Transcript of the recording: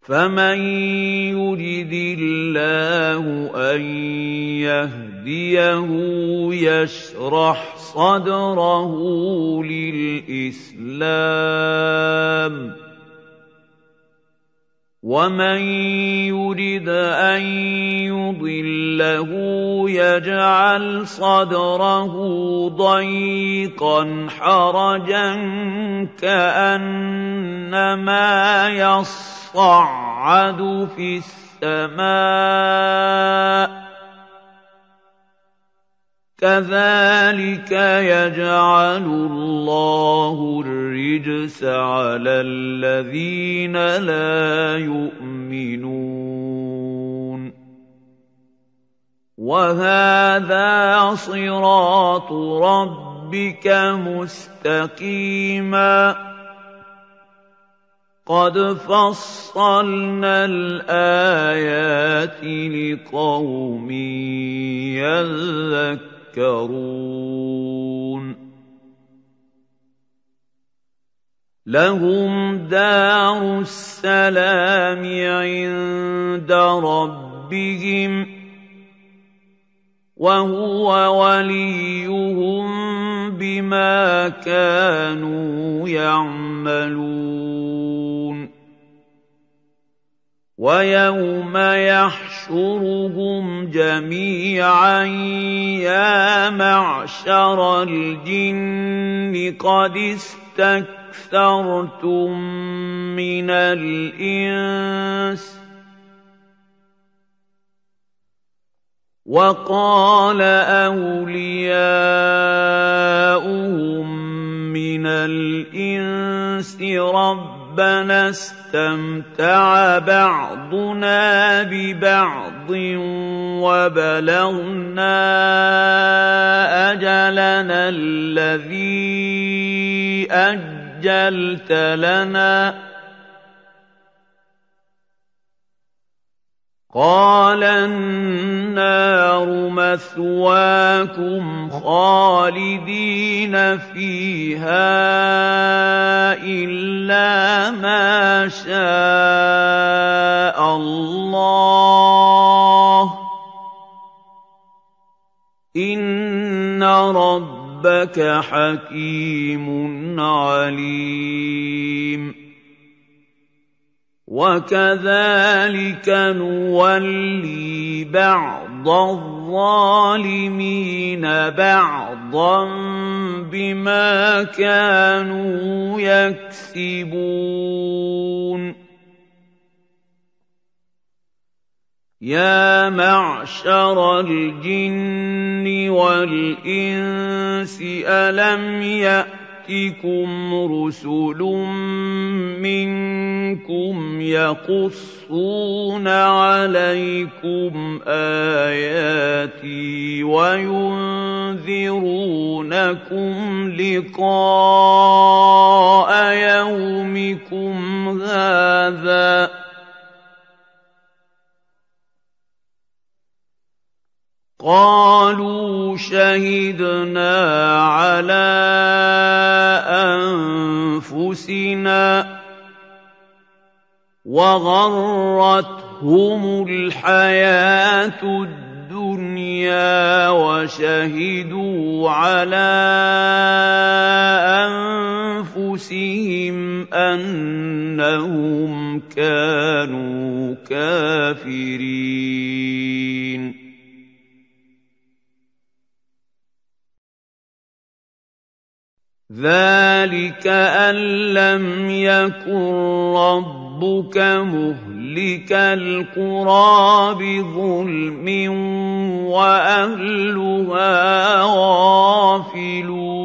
فَمَن يُرِدِ اللَّهُ أَن يَهْدِيَهُ يَشْرَحْ صَدْرَهُ لِلْإِسْلَامِ ۖ وَمَن يُرِدْ أَن يُضِلَّهُ يَجْعَلْ صَدْرَهُ ضَيِّقًا حَرَجًا كَأَنَّمَا يَصَّعَّدُ فِي السَّمَاءِ ۚ كَذَٰلِكَ يَجْعَلُ اللَّهُ الرِّجْسَ عَلَى الَّذِينَ لَا يُؤْمِنُونَ وَهَٰذَا صِرَاطُ رَبِّكَ مُسْتَقِيمًا ۗ قَدْ فَصَّلْنَا الْآيَاتِ لِقَوْمٍ يَذَّكَّرُونَ لَهُمْ دَارُ السَّلَامِ عِندَ رَبِّهِمْ ۖ وَهُوَ وَلِيُّهُم بِمَا كَانُوا يَعْمَلُونَ وَيَوْمَ يَحْشُرُهُمْ جَمِيعًا يَا مَعْشَرَ الْجِنِّ قَدِ اسْتَكْثَرْتُم مِّنَ الْإِنسِ ۖ وَقَالَ أَوْلِيَاؤُهُم مِّنَ الْإِنسِ رَبَّنَا اسْتَمْتَعَ بَعْضُنَا بِبَعْضٍ وَبَلَغْنَا أَجَلَنَا الَّذِي أَجَّلْتَ لَنَا ۚ قَالَ النَّارُ مَثْوَاكُمْ خَالِدِينَ فِيهَا إِلَّا مَا شَاءَ اللَّهُ ۗ إِنَّ رَبَّكَ حَكِيمٌ عَلِيمٌ وَكَذَٰلِكَ نُوَلِّي بَعْضَ الظَّالِمِينَ بَعْضًا بِمَا كَانُوا يَكْسِبُونَ يَا مَعْشَرَ الْجِنِّ وَالْإِنسِ أَلَمْ يَأْتِكُمْ رُسُلٌ مِّنكُمْ يَقُصُّونَ عَلَيْكُمْ آيَاتِي وَيُنذِرُونَكُمْ لِقَاءَ يَوْمِكُمْ هَٰذَا ۚ قَالُوا شَهِدْنَا عَلَىٰ أَنفُسِنَا وَغَرَّتْهُمُ الْحَيَاةُ الدُّنْيَا وَشَهِدُوا عَلَىٰ أَنفُسِهِمْ أَنَّهُمْ كَانُوا كَافِرِينَ ذَٰلِكَ أَن لَّمْ يَكُن رَّبُّكَ مُهْلِكَ الْقُرَىٰ بِظُلْمٍ وَأَهْلُهَا غَافِلُونَ